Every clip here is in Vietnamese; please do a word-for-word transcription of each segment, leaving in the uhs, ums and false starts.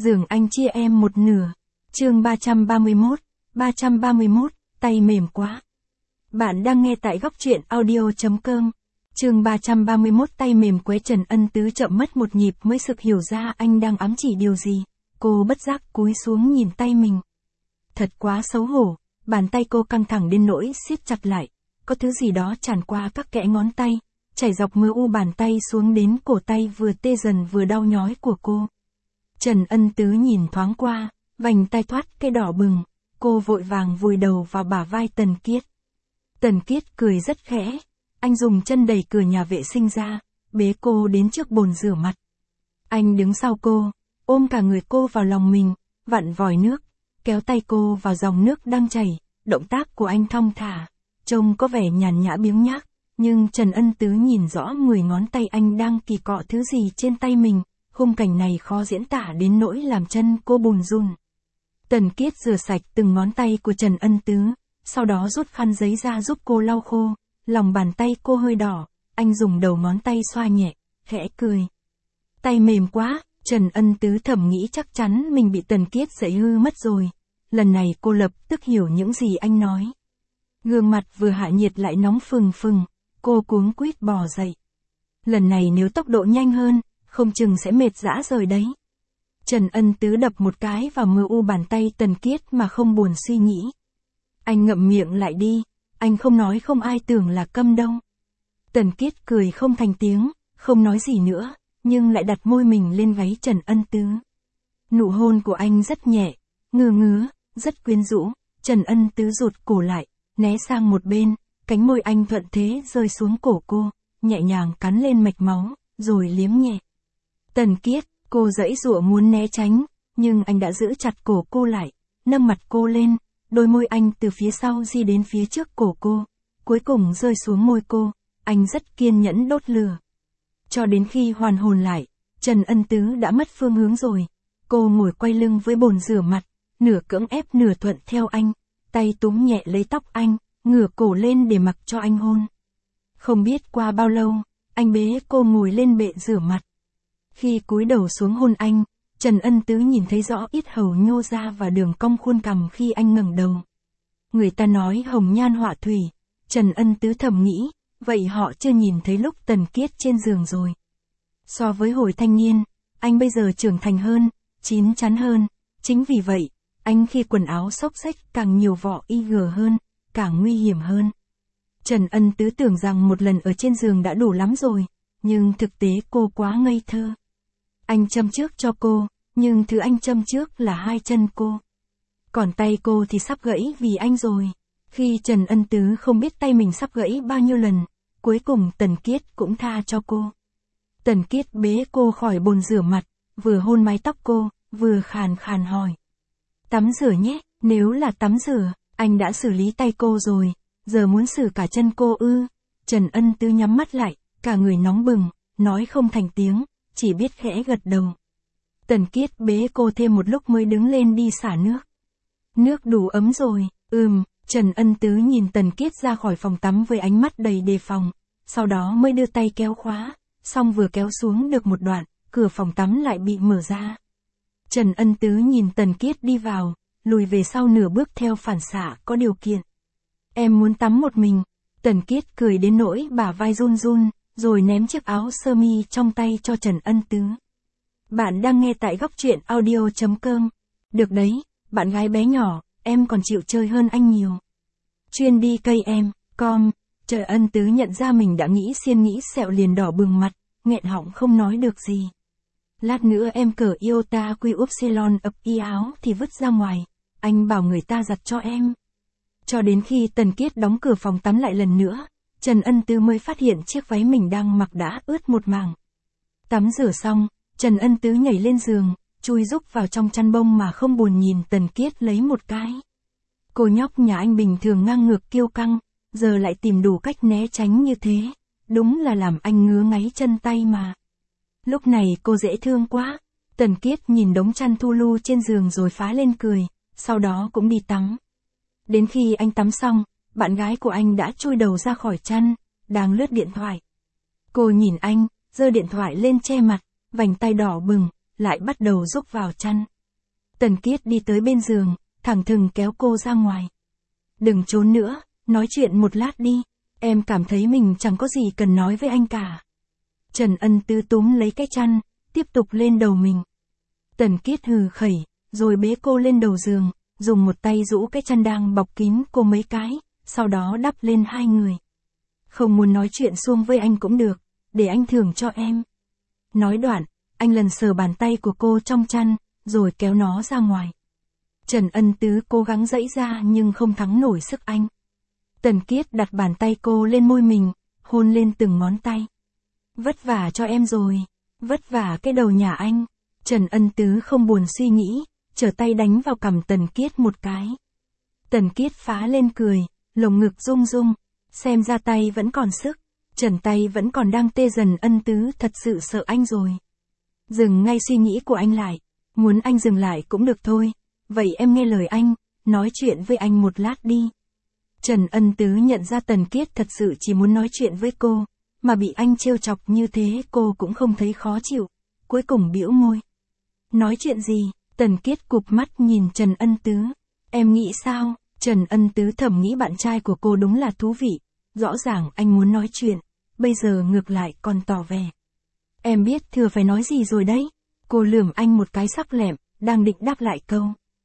Giường anh chia em một nửa. Chương ba trăm ba mươi mốt, ba trăm ba mươi mốt, tay mềm quá. Bạn đang nghe tại góc truyện audio chấm com. Chương ba trăm ba mươi mốt, tay mềm quá. Trần Ân Tứ chậm mất một nhịp mới sực hiểu ra anh đang ám chỉ điều gì. Cô bất giác cúi xuống nhìn tay mình. Thật quá xấu hổ, bàn tay cô căng thẳng đến nỗi siết chặt lại. Có thứ gì đó tràn qua các kẽ ngón tay, chảy dọc mờ u bàn tay xuống đến cổ tay vừa tê dần vừa đau nhói của cô. Trần Ân Tứ nhìn thoáng qua, vành tai thoát cái đỏ bừng, cô vội vàng vùi đầu vào bả vai Tần Kiết. Tần Kiết cười rất khẽ, anh dùng chân đẩy cửa nhà vệ sinh ra, bế cô đến trước bồn rửa mặt. Anh đứng sau cô, ôm cả người cô vào lòng mình, vặn vòi nước, kéo tay cô vào dòng nước đang chảy, động tác của anh thong thả, trông có vẻ nhàn nhã biếng nhác, nhưng Trần Ân Tứ nhìn rõ mười ngón tay anh đang kỳ cọ thứ gì trên tay mình. Khung cảnh này khó diễn tả đến nỗi làm chân cô bùn run. Tần Kiết rửa sạch từng ngón tay của Trần Ân Tứ, sau đó rút khăn giấy ra giúp cô lau khô, lòng bàn tay cô hơi đỏ, anh dùng đầu ngón tay xoa nhẹ, khẽ cười. Tay mềm quá, Trần Ân Tứ thầm nghĩ chắc chắn mình bị Tần Kiết dạy hư mất rồi. Lần này cô lập tức hiểu những gì anh nói. Gương mặt vừa hạ nhiệt lại nóng phừng phừng, cô cuống quýt bò dậy. Lần này nếu tốc độ nhanh hơn, không chừng sẽ mệt rã rời đấy. Trần Ân Tứ đập một cái vào mờ u bàn tay Tần Kiết mà không buồn suy nghĩ. Anh ngậm miệng lại đi, anh không nói không ai tưởng là câm đâu. Tần Kiết cười không thành tiếng, không nói gì nữa, nhưng lại đặt môi mình lên gáy Trần Ân Tứ. Nụ hôn của anh rất nhẹ, ngứa ngứa, rất quyến rũ. Trần Ân Tứ rụt cổ lại, né sang một bên, cánh môi anh thuận thế rơi xuống cổ cô, nhẹ nhàng cắn lên mạch máu, rồi liếm nhẹ. Tần Kiết, cô giãy giụa muốn né tránh, nhưng anh đã giữ chặt cổ cô lại, nâng mặt cô lên, đôi môi anh từ phía sau di đến phía trước cổ cô, cuối cùng rơi xuống môi cô, anh rất kiên nhẫn đốt lửa. Cho đến khi hoàn hồn lại, Trần Ân Tứ đã mất phương hướng rồi, cô ngồi quay lưng với bồn rửa mặt, nửa cưỡng ép nửa thuận theo anh, tay túm nhẹ lấy tóc anh, ngửa cổ lên để mặc cho anh hôn. Không biết qua bao lâu, anh bế cô ngồi lên bệ rửa mặt. Khi cúi đầu xuống hôn anh, Trần Ân Tứ nhìn thấy rõ yết hầu nhô ra và đường cong khuôn cằm khi anh ngẩng đầu. Người ta nói hồng nhan họa thủy, Trần Ân Tứ thầm nghĩ, vậy họ chưa nhìn thấy lúc Tần Kiết trên giường rồi. So với hồi thanh niên, anh bây giờ trưởng thành hơn, chín chắn hơn, chính vì vậy, anh khi quần áo xốc xếch càng nhiều vỏ y gờ hơn, càng nguy hiểm hơn. Trần Ân Tứ tưởng rằng một lần ở trên giường đã đủ lắm rồi, nhưng thực tế cô quá ngây thơ. Anh châm trước cho cô, nhưng thứ anh châm trước là hai chân cô. Còn tay cô thì sắp gãy vì anh rồi. Khi Trần Ân Tứ không biết tay mình sắp gãy bao nhiêu lần, cuối cùng Tần Kiết cũng tha cho cô. Tần Kiết bế cô khỏi bồn rửa mặt, vừa hôn mái tóc cô, vừa khàn khàn hỏi. Tắm rửa nhé, nếu là tắm rửa, anh đã xử lý tay cô rồi, giờ muốn xử cả chân cô ư. Trần Ân Tứ nhắm mắt lại, cả người nóng bừng, nói không thành tiếng, chỉ biết khẽ gật đầu. Tần Kiết bế cô thêm một lúc mới đứng lên đi xả nước. Nước đủ ấm rồi, ừm, Trần Ân Tứ nhìn Tần Kiết ra khỏi phòng tắm với ánh mắt đầy đề phòng, sau đó mới đưa tay kéo khóa, xong vừa kéo xuống được một đoạn, cửa phòng tắm lại bị mở ra. Trần Ân Tứ nhìn Tần Kiết đi vào, lùi về sau nửa bước theo phản xạ có điều kiện. Em muốn tắm một mình. Tần Kiết cười đến nỗi bả vai run run, rồi ném chiếc áo sơ mi trong tay cho Trần Ân Tứ. Bạn đang nghe tại góc truyện audio chấm com. Được đấy, bạn gái bé nhỏ, em còn chịu chơi hơn anh nhiều. Chuyên đi cây em, com. Trần Ân Tứ nhận ra mình đã nghĩ xiên nghĩ sẹo liền đỏ bừng mặt, nghẹn họng không nói được gì. Lát nữa em cởi iota quy upsilon ập y áo thì vứt ra ngoài, anh bảo người ta giặt cho em. Cho đến khi Tần Kiết đóng cửa phòng tắm lại lần nữa, Trần Ân Tứ mới phát hiện chiếc váy mình đang mặc đã ướt một mảng. Tắm rửa xong, Trần Ân Tứ nhảy lên giường, chui rúc vào trong chăn bông mà không buồn nhìn Tần Kiết lấy một cái. Cô nhóc nhà anh bình thường ngang ngược kiêu căng, giờ lại tìm đủ cách né tránh như thế, đúng là làm anh ngứa ngáy chân tay mà. Lúc này cô dễ thương quá. Tần Kiết nhìn đống chăn thu lu trên giường rồi phá lên cười, sau đó cũng đi tắm. Đến khi anh tắm xong, bạn gái của anh đã chui đầu ra khỏi chăn, đang lướt điện thoại. Cô nhìn anh, giơ điện thoại lên che mặt, vành tai đỏ bừng, lại bắt đầu rúc vào chăn. Tần Kiết đi tới bên giường, thẳng thừng kéo cô ra ngoài. Đừng trốn nữa, nói chuyện một lát đi, em cảm thấy mình chẳng có gì cần nói với anh cả. Trần Ân Tứ túm lấy cái chăn, tiếp tục lên đầu mình. Tần Kiết hừ khẩy, rồi bế cô lên đầu giường, dùng một tay rũ cái chăn đang bọc kín cô mấy cái, sau đó đắp lên hai người. Không muốn nói chuyện suông với anh cũng được, để anh thưởng cho em. Nói đoạn, anh lần sờ bàn tay của cô trong chăn, rồi kéo nó ra ngoài. Trần Ân Tứ cố gắng giãy ra nhưng không thắng nổi sức anh. Tần Kiết đặt bàn tay cô lên môi mình, hôn lên từng ngón tay. Vất vả cho em rồi, vất vả cái đầu nhà anh. Trần Ân Tứ không buồn suy nghĩ, trở tay đánh vào cằm Tần Kiết một cái. Tần Kiết phá lên cười, lồng ngực rung rung, xem ra tay vẫn còn sức, trần tay vẫn còn đang tê dần. Ân Tứ thật sự sợ anh rồi. Dừng ngay suy nghĩ của anh lại, muốn anh dừng lại cũng được thôi, vậy em nghe lời anh, nói chuyện với anh một lát đi. Trần Ân Tứ nhận ra Tần Kiết thật sự chỉ muốn nói chuyện với cô, mà bị anh trêu chọc như thế cô cũng không thấy khó chịu, cuối cùng bĩu môi. Nói chuyện gì? Tần Kiết cụp mắt nhìn Trần Ân Tứ. Em nghĩ sao? Trần Ân Tứ thầm nghĩ bạn trai của cô đúng là thú vị, rõ ràng anh muốn nói chuyện, bây giờ ngược lại còn tỏ vẻ. Em biết thừa phải nói gì rồi đấy. Cô lườm anh một cái sắc lẹm, đang định đáp lại câu.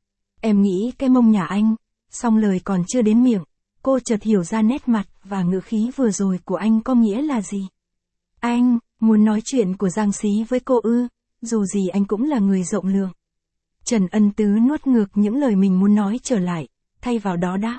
Em nghĩ cái mông nhà anh, xong lời còn chưa đến miệng, cô chợt hiểu ra nét mặt và ngữ khí vừa rồi của anh có nghĩa là gì. Anh, muốn nói chuyện của Giang Xí với cô ư, dù gì anh cũng là người rộng lượng. Trần Ân Tứ nuốt ngược những lời mình muốn nói trở lại, thay vào đó đáp.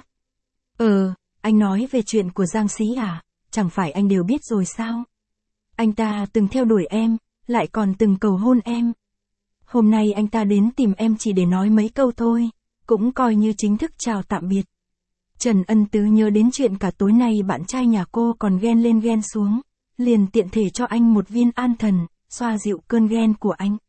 Ờ, anh nói về chuyện của Giang Xí à, chẳng phải anh đều biết rồi sao? Anh ta từng theo đuổi em, lại còn từng cầu hôn em. Hôm nay anh ta đến tìm em chỉ để nói mấy câu thôi, cũng coi như chính thức chào tạm biệt. Trần Ân Tứ nhớ đến chuyện cả tối nay bạn trai nhà cô còn ghen lên ghen xuống, liền tiện thể cho anh một viên an thần, xoa dịu cơn ghen của anh.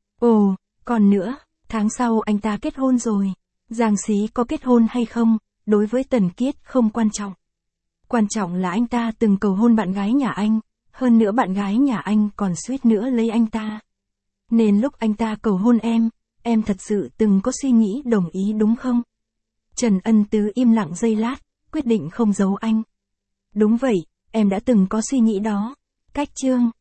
Ồ, còn nữa, tháng sau anh ta kết hôn rồi. Giang Xí có kết hôn hay không, đối với Tần Kiết không quan trọng. Quan trọng là anh ta từng cầu hôn bạn gái nhà anh, hơn nữa bạn gái nhà anh còn suýt nữa lấy anh ta. Nên lúc anh ta cầu hôn em, em thật sự từng có suy nghĩ đồng ý đúng không? Trần Ân Tứ im lặng giây lát, quyết định không giấu anh. Đúng vậy, em đã từng có suy nghĩ đó. Cách chương